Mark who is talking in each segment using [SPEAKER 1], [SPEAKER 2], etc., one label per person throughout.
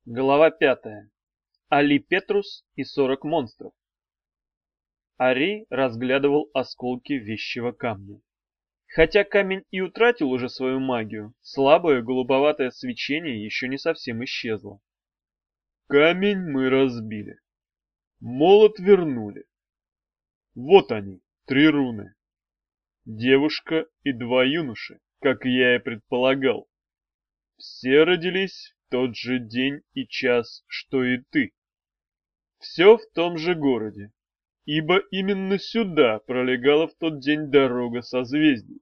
[SPEAKER 1] Глава 5. Али Петрус и 40 монстров. Арей разглядывал осколки вещего камня. Хотя камень и утратил уже свою магию, слабое голубоватое свечение еще не совсем исчезло. Камень мы разбили. Молот вернули. Вот они, 3 руны. Девушка и 2 юноши, как я и предполагал. Все родились в тот же день и час, что и ты. Все в том же городе, ибо именно сюда пролегала в тот день дорога созвездий.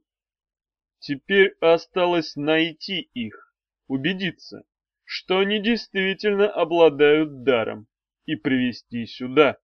[SPEAKER 1] Теперь осталось найти их, убедиться, что они действительно обладают даром, и привести сюда.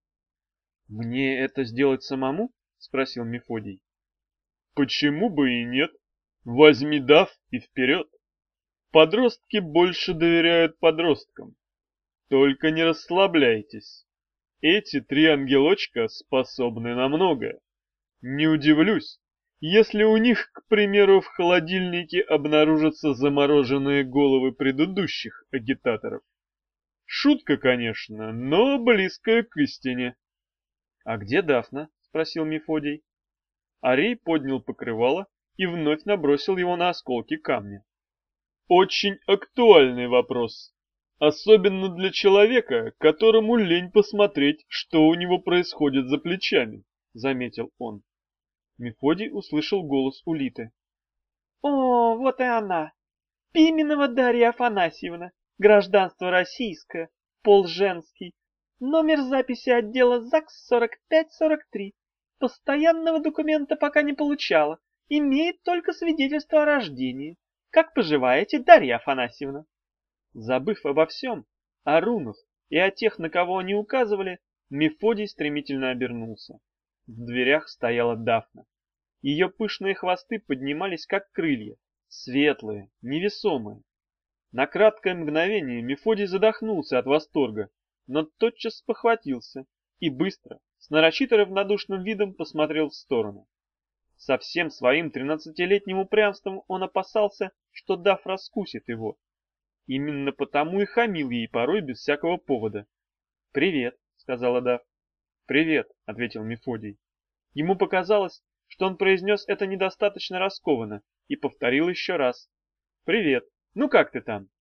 [SPEAKER 1] «Мне это сделать самому?» — спросил Мефодий. «Почему бы и нет? Возьми дав и вперед. Подростки больше доверяют подросткам. Только не расслабляйтесь. Эти 3 ангелочка способны на многое. Не удивлюсь, если у них, к примеру, в холодильнике обнаружатся замороженные головы предыдущих агитаторов. Шутка, конечно, но близкая к истине. — А где Дафна? — спросил Мефодий. Арей поднял покрывало и вновь набросил его на осколки камня. Очень актуальный вопрос. Особенно для человека, которому лень посмотреть, что у него происходит за плечами, — заметил он. Мефодий услышал голос Улиты. —
[SPEAKER 2] О, вот и она! Пименова Дарья Афанасьевна, гражданство российское, пол женский, номер записи отдела ЗАГС 4543. Постоянного документа пока не получала, имеет только свидетельство о рождении. Как поживаете, Дарья Афанасьевна?
[SPEAKER 1] Забыв обо всем, о рунах и о тех, на кого они указывали, Мефодий стремительно обернулся. В дверях стояла Дафна. Ее пышные хвосты поднимались, как крылья, светлые, невесомые. На краткое мгновение Мефодий задохнулся от восторга, но тотчас спохватился и быстро, с нарочито равнодушным видом посмотрел в сторону. Со всем своим 13-летним упрямством он опасался, что Даф раскусит его. Именно потому и хамил ей порой без всякого повода. «Привет», — сказала Даф. «Привет», — ответил Мефодий. Ему показалось, что он произнес это недостаточно раскованно, и повторил еще раз. «Привет, ну как ты там?»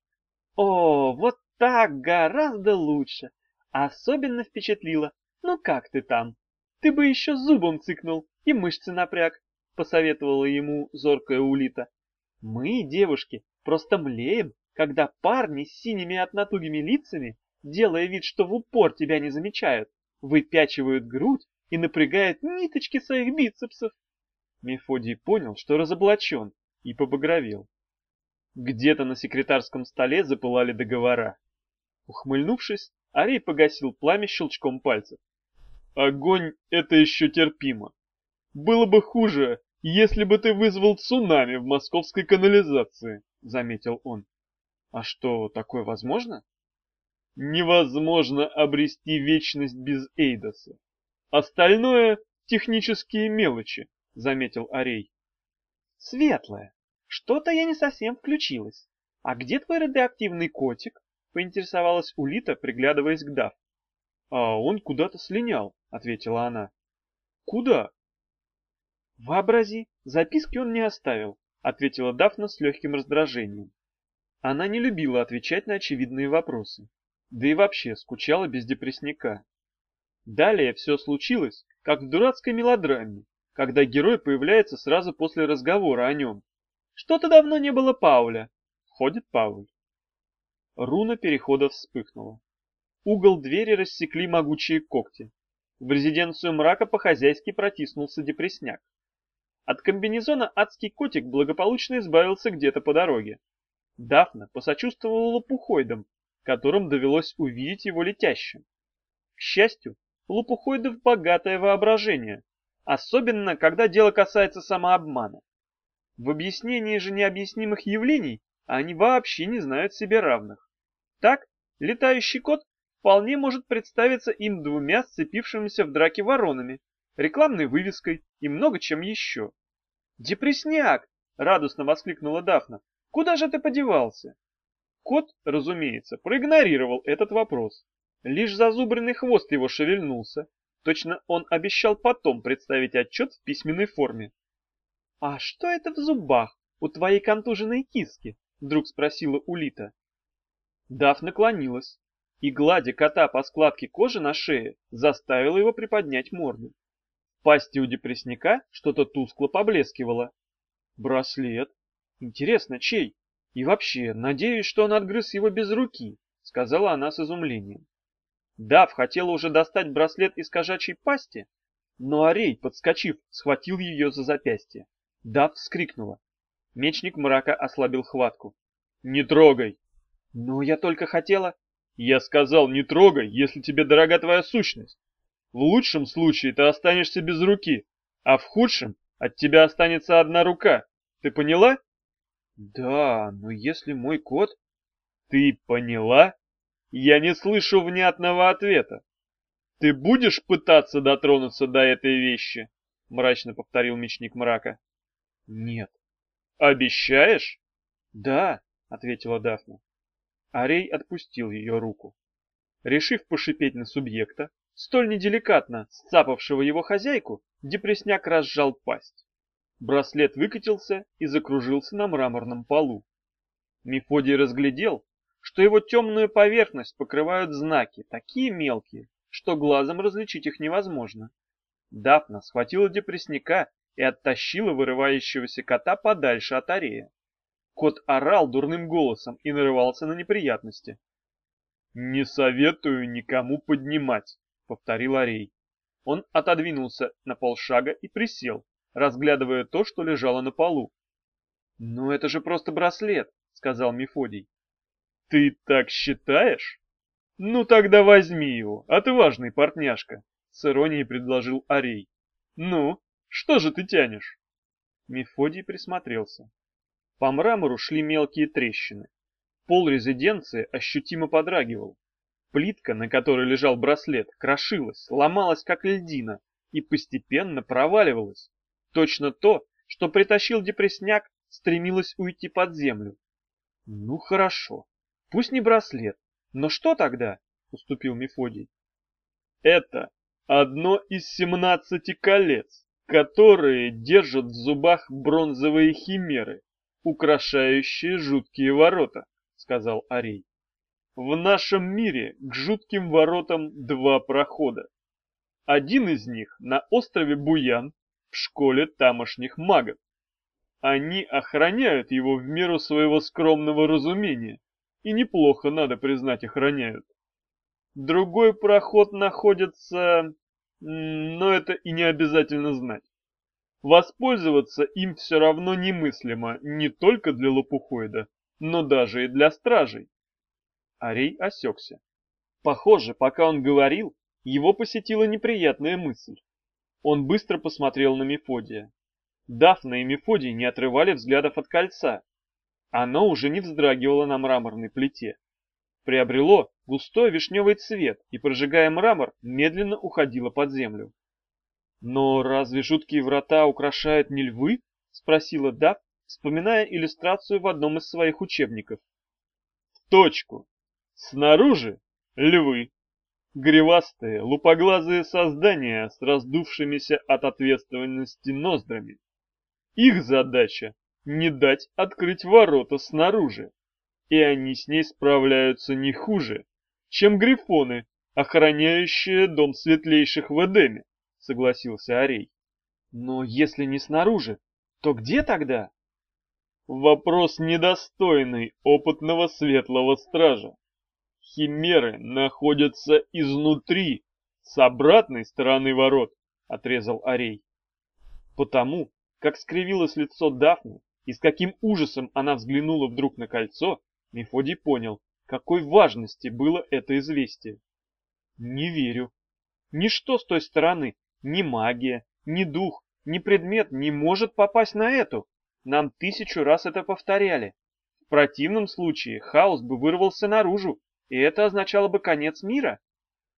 [SPEAKER 2] О, вот так гораздо лучше. Особенно впечатлило. Ну как ты там? Ты бы еще зубом цыкнул и мышцы напряг, посоветовала ему зоркая Улита. Мы, девушки, просто млеем, когда парни с синими от натугими лицами, делая вид, что в упор тебя не замечают, выпячивают грудь и напрягают ниточки своих бицепсов.
[SPEAKER 1] Мефодий понял, что разоблачен, и побагровел. Где-то на секретарском столе запылали договора. Ухмыльнувшись, Арей погасил пламя щелчком пальцев. Огонь — это еще терпимо. Было бы хуже, если бы ты вызвал цунами в московской канализации, заметил он. А что, такое возможно? Невозможно обрести вечность без Эйдоса. Остальное — технические мелочи, заметил Арей.
[SPEAKER 2] Светлая, что-то я не совсем включилась. А где твой радиоактивный котик? Поинтересовалась Улита, приглядываясь к Даф.
[SPEAKER 1] А он куда-то слинял, ответила она. Куда?
[SPEAKER 2] Вообрази, записки он не оставил, ответила Дафна с легким раздражением.
[SPEAKER 1] Она не любила отвечать на очевидные вопросы, да и вообще скучала без депресняка. Далее все случилось, как в дурацкой мелодраме, когда герой появляется сразу после разговора о нем. Что-то давно не было Пауля. Входит Пауль. Руна перехода вспыхнула. Угол двери рассекли могучие когти. В резиденцию мрака по-хозяйски протиснулся депресняк. От комбинезона адский котик благополучно избавился где-то по дороге. Дафна посочувствовала лопухоидам, которым довелось увидеть его летящим. К счастью, у лопухоидов богатое воображение, особенно когда дело касается самообмана. В объяснении же необъяснимых явлений они вообще не знают себе равных. Так, летающий кот вполне может представиться им 2 сцепившимися в драке воронами, рекламной вывеской и много чем еще. «Депресняк!» — радостно воскликнула Дафна. «Куда же ты подевался?» Кот, разумеется, проигнорировал этот вопрос. Лишь зазубренный хвост его шевельнулся. Точно он обещал потом представить отчет в письменной форме. «А что это в зубах у твоей контуженной киски?» — вдруг спросила Улита. Даф наклонилась и, гладя кота по складке кожи на шее, заставила его приподнять морду. В пасти у депресняка что-то тускло поблескивало. «Браслет? Интересно, чей? И вообще, надеюсь, что он отгрыз его без руки», — сказала она с изумлением. Даф хотела уже достать браслет из кошачьей пасти, но Арей, подскочив, схватил ее за запястье. Даф вскрикнула. Мечник мрака ослабил хватку. «Не трогай!» «Но я только хотела...» «Я сказал, не трогай, если тебе дорога твоя сущность. В лучшем случае ты останешься без руки, а в худшем от тебя останется одна рука. Ты поняла?» «Да, но если мой кот...» «Ты поняла? Я не слышу внятного ответа. Ты будешь пытаться дотронуться до этой вещи?» — мрачно повторил мечник мрака. «Нет». «Обещаешь?» «Да», — ответила Дафна. Арей отпустил ее руку. Решив пошипеть на субъекта, столь неделикатно сцапавшего его хозяйку, депресняк разжал пасть. Браслет выкатился и закружился на мраморном полу. Мефодий разглядел, что его темную поверхность покрывают знаки, такие мелкие, что глазом различить их невозможно. Дафна схватила депресняка и оттащила вырывающегося кота подальше от Арея. Кот орал дурным голосом и нарывался на неприятности. «Не советую никому поднимать», — повторил Арей. Он отодвинулся на полшага и присел, разглядывая то, что лежало на полу. «Ну это же просто браслет», — сказал Мефодий. «Ты так считаешь? Ну тогда возьми его, отважный партняшка», — с иронией предложил Арей. «Ну, что же ты тянешь?» Мефодий присмотрелся. По мрамору шли мелкие трещины. Пол резиденции ощутимо подрагивал. Плитка, на которой лежал браслет, крошилась, ломалась как льдина и постепенно проваливалась. Точно то, что притащил депресняк, стремилось уйти под землю. «Ну хорошо, пусть не браслет, но что тогда?» — уступил Мефодий. «Это одно из 17 колец, которые держат в зубах бронзовые химеры, украшающие жуткие ворота», — сказал Арей. «В нашем мире к жутким воротам два прохода. Один из них на острове Буян в школе тамошних магов. Они охраняют его в меру своего скромного разумения, и неплохо, надо признать, охраняют. Другой проход находится... но это и не обязательно знать. Воспользоваться им все равно немыслимо не только для лопухоида, но даже и для стражей». Арей осекся. Похоже, пока он говорил, его посетила неприятная мысль. Он быстро посмотрел на Мефодия. Дафна и Мефодий не отрывали взглядов от кольца. Оно уже не вздрагивало на мраморной плите. Приобрело густой вишневый цвет и, прожигая мрамор, медленно уходило под землю. «Но разве жуткие врата украшают не львы?» — спросила Даф, вспоминая иллюстрацию в одном из своих учебников. «В точку! Снаружи — львы, гривастые, лупоглазые создания с раздувшимися от ответственности ноздрами. Их задача — не дать открыть ворота снаружи, и они с ней справляются не хуже, чем грифоны, охраняющие дом светлейших в Эдеме», — согласился Арей. «Но если не снаружи, то где тогда?» «Вопрос недостойный опытного светлого стража. Химеры находятся изнутри, с обратной стороны ворот», — отрезал Арей. Потому, как скривилось лицо Дафны и с каким ужасом она взглянула вдруг на кольцо, Мефодий понял, какой важности было это известие. «Не верю. Ничто с той стороны, ни магия, ни дух, ни предмет не может попасть на эту. Нам 1000 раз это повторяли. В противном случае хаос бы вырвался наружу, и это означало бы конец мира»,